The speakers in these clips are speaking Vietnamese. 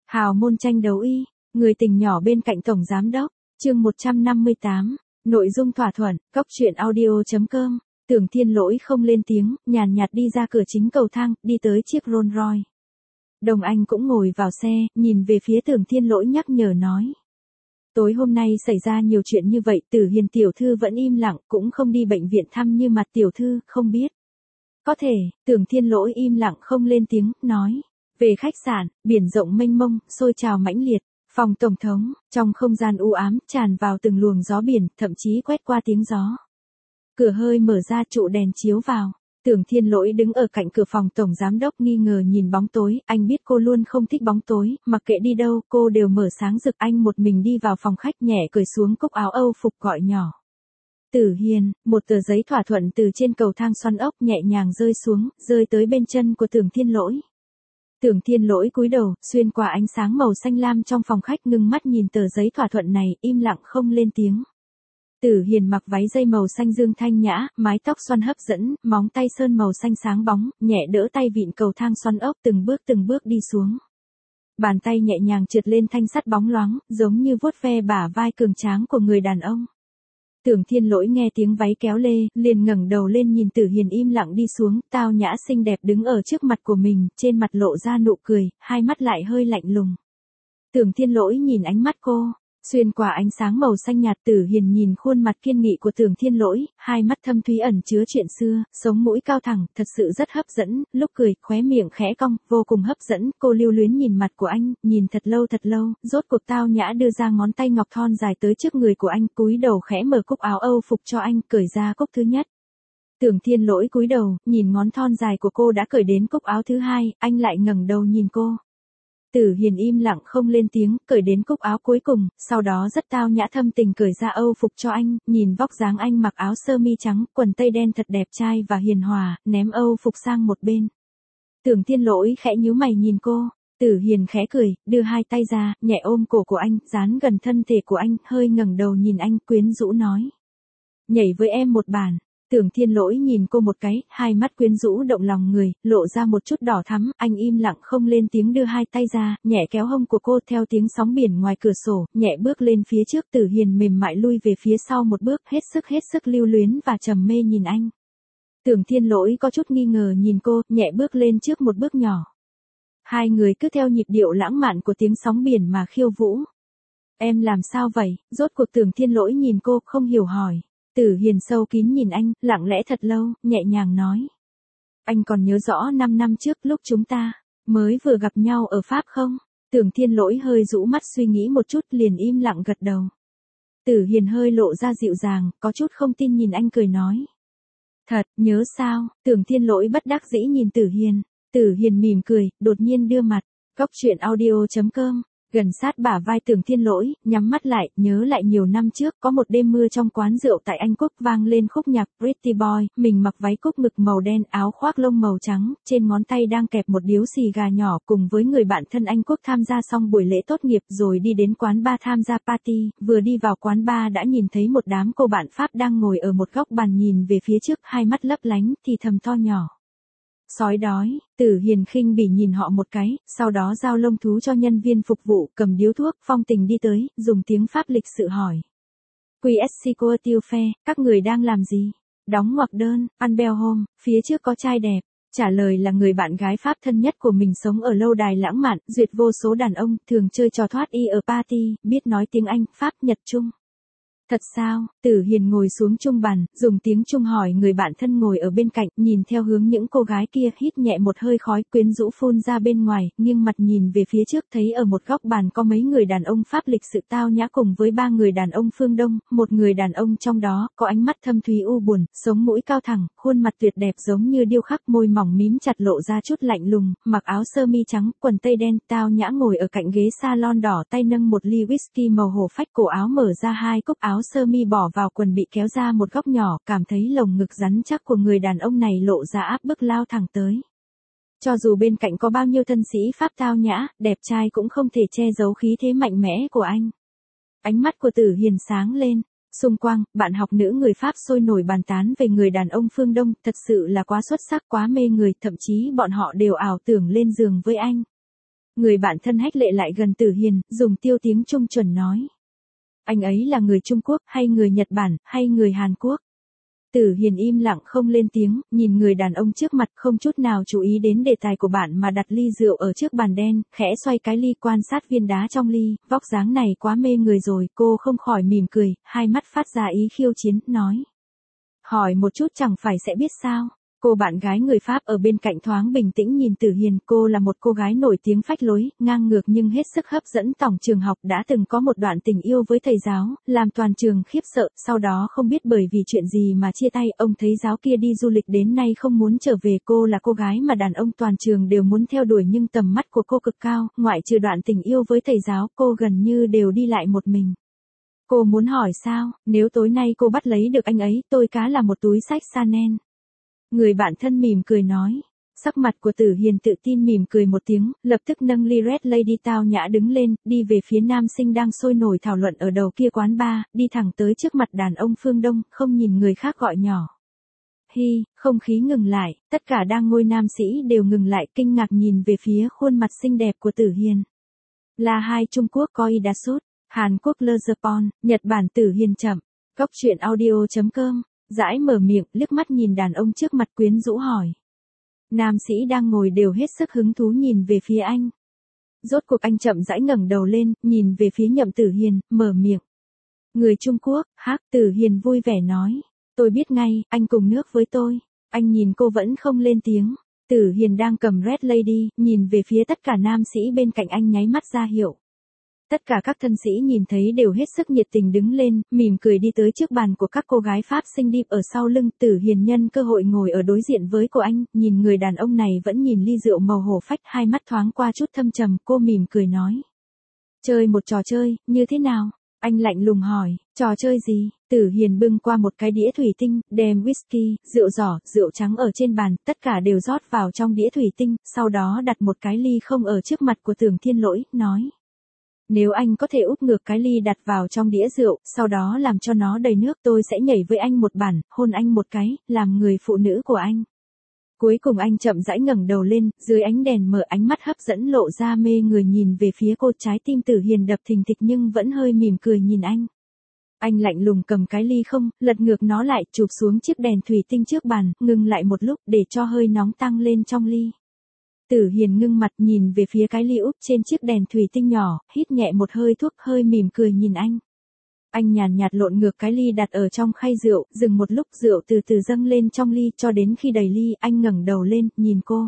Hào môn tranh đấu y, người tình nhỏ bên cạnh tổng giám đốc, chương 158, nội dung thỏa thuận, cóc truyện audio.com, Tưởng Thiên Lỗi không lên tiếng, nhàn nhạt đi ra cửa chính cầu thang, đi tới chiếc Rolls Royce. Đồng Anh cũng ngồi vào xe, nhìn về phía Tưởng Thiên Lỗi nhắc nhở nói. Tối hôm nay xảy ra nhiều chuyện như vậy, Tử Hiền tiểu thư vẫn im lặng, cũng không đi bệnh viện thăm như mặt tiểu thư, không biết. Có thể, Tưởng Thiên Lỗi im lặng không lên tiếng, nói. Về khách sạn, biển rộng mênh mông, sôi trào mãnh liệt, phòng tổng thống, trong không gian u ám, tràn vào từng luồng gió biển, thậm chí quét qua tiếng gió. Cửa hơi mở ra, trụ đèn chiếu vào. Tưởng Thiên Lỗi đứng ở cạnh cửa phòng tổng giám đốc nghi ngờ nhìn bóng tối, anh biết cô luôn không thích bóng tối, mặc kệ đi đâu, cô đều mở sáng rực. Anh một mình đi vào phòng khách nhẹ cởi xuống cúc áo Âu phục gọi nhỏ. Tử Hiền, một tờ giấy thỏa thuận từ trên cầu thang xoắn ốc nhẹ nhàng rơi xuống, rơi tới bên chân của Tưởng Thiên Lỗi. Tưởng Thiên Lỗi cúi đầu, xuyên qua ánh sáng màu xanh lam trong phòng khách ngưng mắt nhìn tờ giấy thỏa thuận này, im lặng không lên tiếng. Tử Hiền mặc váy dây màu xanh dương thanh nhã, mái tóc xoăn hấp dẫn, móng tay sơn màu xanh sáng bóng, nhẹ đỡ tay vịn cầu thang xoắn ốc từng bước đi xuống. Bàn tay nhẹ nhàng trượt lên thanh sắt bóng loáng, giống như vuốt ve bả vai cường tráng của người đàn ông. Tưởng Thiên Lỗi nghe tiếng váy kéo lê, liền ngẩng đầu lên nhìn Tử Hiền im lặng đi xuống, tao nhã xinh đẹp đứng ở trước mặt của mình, trên mặt lộ ra nụ cười, hai mắt lại hơi lạnh lùng. Tưởng Thiên Lỗi nhìn ánh mắt cô, xuyên qua ánh sáng màu xanh nhạt. Tử Hiền nhìn khuôn mặt kiên nghị của Tưởng Thiên Lỗi, hai mắt thâm thúy ẩn chứa chuyện xưa, sống mũi cao thẳng, thật sự rất hấp dẫn, lúc cười, khóe miệng khẽ cong, vô cùng hấp dẫn. Cô lưu luyến nhìn mặt của anh, nhìn thật lâu, rốt cuộc tao nhã đưa ra ngón tay ngọc thon dài tới trước người của anh, cúi đầu khẽ mở cúc áo Âu phục cho anh, cởi ra cúc thứ nhất. Tưởng Thiên Lỗi cúi đầu, nhìn ngón thon dài của cô đã cởi đến cúc áo thứ hai, anh lại ngẩng đầu nhìn cô. Tử Hiền im lặng không lên tiếng, cởi đến cúc áo cuối cùng, sau đó rất tao nhã thâm tình cởi ra Âu phục cho anh, nhìn vóc dáng anh mặc áo sơ mi trắng, quần tây đen thật đẹp trai và hiền hòa, ném Âu phục sang một bên. Tưởng Thiên Lỗi khẽ nhíu mày nhìn cô, Tử Hiền khẽ cười, đưa hai tay ra, nhẹ ôm cổ của anh, dán gần thân thể của anh, hơi ngẩng đầu nhìn anh, quyến rũ nói. Nhảy với em một bản. Tưởng Thiên Lỗi nhìn cô một cái, hai mắt quyến rũ động lòng người, lộ ra một chút đỏ thắm, anh im lặng không lên tiếng đưa hai tay ra, nhẹ kéo hông của cô theo tiếng sóng biển ngoài cửa sổ, nhẹ bước lên phía trước. Tử Hiền mềm mại lui về phía sau một bước, hết sức lưu luyến và trầm mê nhìn anh. Tưởng Thiên Lỗi có chút nghi ngờ nhìn cô, nhẹ bước lên trước một bước nhỏ. Hai người cứ theo nhịp điệu lãng mạn của tiếng sóng biển mà khiêu vũ. Em làm sao vậy? Rốt cuộc Tưởng Thiên Lỗi nhìn cô, không hiểu hỏi. Tử Hiền sâu kín nhìn anh, lặng lẽ thật lâu, nhẹ nhàng nói. Anh còn nhớ rõ 5 năm trước lúc chúng ta mới vừa gặp nhau ở Pháp không? Tưởng Thiên Lỗi hơi rũ mắt suy nghĩ một chút liền im lặng gật đầu. Tử Hiền hơi lộ ra dịu dàng, có chút không tin nhìn anh cười nói. Thật, nhớ sao? Tưởng Thiên Lỗi bất đắc dĩ nhìn Tử Hiền. Tử Hiền mỉm cười, đột nhiên đưa mặt. Cóc truyện audio.com. Gần sát bả vai Tưởng Thiên Lỗi, nhắm mắt lại, nhớ lại nhiều năm trước, có một đêm mưa trong quán rượu tại Anh Quốc vang lên khúc nhạc Pretty Boy, mình mặc váy cúc ngực màu đen, áo khoác lông màu trắng, trên ngón tay đang kẹp một điếu xì gà nhỏ, cùng với người bạn thân Anh Quốc tham gia xong buổi lễ tốt nghiệp rồi đi đến quán bar tham gia party, vừa đi vào quán bar đã nhìn thấy một đám cô bạn Pháp đang ngồi ở một góc bàn nhìn về phía trước, hai mắt lấp lánh, thì thầm to nhỏ. Sói đói. Tử Hiền khinh bỉ nhìn họ một cái, sau đó giao lông thú cho nhân viên phục vụ, cầm điếu thuốc, phong tình đi tới, dùng tiếng Pháp lịch sự hỏi. QSC Courteufe, các người đang làm gì? Đóng ngoặc đơn, ăn beo hôm, phía trước có trai đẹp. Trả lời là người bạn gái Pháp thân nhất của mình sống ở lâu đài lãng mạn, duyệt vô số đàn ông, thường chơi trò thoát y ở party, biết nói tiếng Anh, Pháp, Nhật, Trung. Thật sao? Tử Hiền ngồi xuống chung bàn, dùng tiếng Trung hỏi người bạn thân ngồi ở bên cạnh, nhìn theo hướng những cô gái kia, hít nhẹ một hơi khói, quyến rũ phun ra bên ngoài, nghiêng mặt nhìn về phía trước, thấy ở một góc bàn có mấy người đàn ông Pháp lịch sự tao nhã cùng với 3 người đàn ông phương Đông, một người đàn ông trong đó, có ánh mắt thâm thúy u buồn, sống mũi cao thẳng, khuôn mặt tuyệt đẹp giống như điêu khắc, môi mỏng mím chặt lộ ra chút lạnh lùng, mặc áo sơ mi trắng, quần tây đen, tao nhã ngồi ở cạnh ghế salon đỏ, tay nâng một ly whisky màu hổ phách, cổ áo mở ra hai cúc áo sơ mi bỏ vào quần bị kéo ra một góc nhỏ, cảm thấy lồng ngực rắn chắc của người đàn ông này lộ ra áp bức lao thẳng tới. Cho dù bên cạnh có bao nhiêu thân sĩ Pháp tao nhã, đẹp trai cũng không thể che giấu khí thế mạnh mẽ của anh. Ánh mắt của Tử Hiền sáng lên. Xung quanh, bạn học nữ người Pháp sôi nổi bàn tán về người đàn ông phương Đông, thật sự là quá xuất sắc, quá mê người, thậm chí bọn họ đều ảo tưởng lên giường với anh. Người bạn thân hách lệ lại gần Tử Hiền, dùng tiêu tiếng Trung chuẩn nói. Anh ấy là người Trung Quốc, hay người Nhật Bản, hay người Hàn Quốc? Tử Hiền im lặng không lên tiếng, nhìn người đàn ông trước mặt không chút nào chú ý đến đề tài của bạn mà đặt ly rượu ở trước bàn đen, khẽ xoay cái ly quan sát viên đá trong ly, vóc dáng này quá mê người rồi, cô không khỏi mỉm cười, hai mắt phát ra ý khiêu chiến, nói. Hỏi một chút chẳng phải sẽ biết sao. Cô bạn gái người Pháp ở bên cạnh thoáng bình tĩnh nhìn Tử Hiền, cô là một cô gái nổi tiếng phách lối, ngang ngược nhưng hết sức hấp dẫn. Tổng trường học đã từng có một đoạn tình yêu với thầy giáo, làm toàn trường khiếp sợ, sau đó không biết bởi vì chuyện gì mà chia tay, ông thầy giáo kia đi du lịch đến nay không muốn trở về. Cô là cô gái mà đàn ông toàn trường đều muốn theo đuổi nhưng tầm mắt của cô cực cao, ngoại trừ đoạn tình yêu với thầy giáo, cô gần như đều đi lại một mình. Cô muốn hỏi sao, nếu tối nay cô bắt lấy được anh ấy, tôi cá là một túi xách Chanel. Người bạn thân mỉm cười nói. Sắc mặt của Tử Hiền tự tin mỉm cười một tiếng, lập tức nâng ly Red Lady tao nhã đứng lên, đi về phía nam sinh đang sôi nổi thảo luận ở đầu kia quán bar, đi thẳng tới trước mặt đàn ông phương Đông, không nhìn người khác gọi nhỏ. Hi, không khí ngừng lại, tất cả đang ngồi nam sĩ đều ngừng lại kinh ngạc nhìn về phía khuôn mặt xinh đẹp của Tử Hiền. Là hai Trung Quốc Koi Dasut, Hàn Quốc Le Japon, Nhật Bản Tử Hiền chậm. Cốc truyện audio.com. Dãi mở miệng, liếc mắt nhìn đàn ông trước mặt quyến rũ hỏi. Nam sĩ đang ngồi đều hết sức hứng thú nhìn về phía anh. Rốt cuộc anh chậm rãi ngẩng đầu lên, nhìn về phía Nhậm Tử Hiền, mở miệng. Người Trung Quốc, hắc, Tử Hiền vui vẻ nói. Tôi biết ngay, anh cùng nước với tôi. Anh nhìn cô vẫn không lên tiếng. Tử Hiền đang cầm Red Lady, nhìn về phía tất cả nam sĩ bên cạnh anh nháy mắt ra hiệu. Tất cả các thân sĩ nhìn thấy đều hết sức nhiệt tình đứng lên, mỉm cười đi tới trước bàn của các cô gái Pháp xinh đẹp ở sau lưng. Tử Hiền nhân cơ hội ngồi ở đối diện với cô anh, nhìn người đàn ông này vẫn nhìn ly rượu màu hổ phách, hai mắt thoáng qua chút thâm trầm, cô mỉm cười nói. Chơi một trò chơi, như thế nào? Anh lạnh lùng hỏi, trò chơi gì? Tử Hiền bưng qua một cái đĩa thủy tinh, đem whisky, rượu đỏ, rượu trắng ở trên bàn, tất cả đều rót vào trong đĩa thủy tinh, sau đó đặt một cái ly không ở trước mặt của Tưởng Thiên Lỗi, nói. Nếu anh có thể úp ngược cái ly đặt vào trong đĩa rượu, sau đó làm cho nó đầy nước, tôi sẽ nhảy với anh một bản, hôn anh một cái, làm người phụ nữ của anh. Cuối cùng anh chậm rãi ngẩng đầu lên, dưới ánh đèn mở, ánh mắt hấp dẫn lộ ra mê người nhìn về phía cô. Trái tim Tử Hiền đập thình thịch nhưng vẫn hơi mỉm cười nhìn anh. Anh lạnh lùng cầm cái ly không, lật ngược nó lại, chụp xuống chiếc đèn thủy tinh trước bàn, ngừng lại một lúc để cho hơi nóng tăng lên trong ly. Tử Hiền ngưng mặt nhìn về phía cái ly úp trên chiếc đèn thủy tinh nhỏ, hít nhẹ một hơi thuốc, hơi mỉm cười nhìn anh. Anh nhàn nhạt lộn ngược cái ly đặt ở trong khay rượu, dừng một lúc, rượu từ từ dâng lên trong ly, cho đến khi đầy ly, anh ngẩng đầu lên, nhìn cô.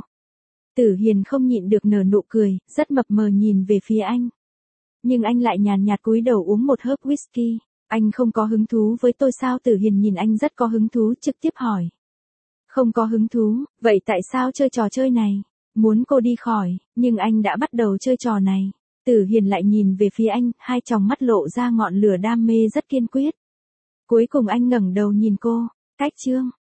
Tử Hiền không nhịn được nở nụ cười, rất mập mờ nhìn về phía anh. Nhưng anh lại nhàn nhạt cúi đầu uống một hớp whisky. Anh không có hứng thú với tôi sao? Tử Hiền nhìn anh rất có hứng thú, trực tiếp hỏi. Không có hứng thú, vậy tại sao chơi trò chơi này? Muốn cô đi khỏi, nhưng anh đã bắt đầu chơi trò này. Tử Hiền lại nhìn về phía anh, hai tròng mắt lộ ra ngọn lửa đam mê rất kiên quyết. Cuối cùng anh ngẩng đầu nhìn cô. Cách chương.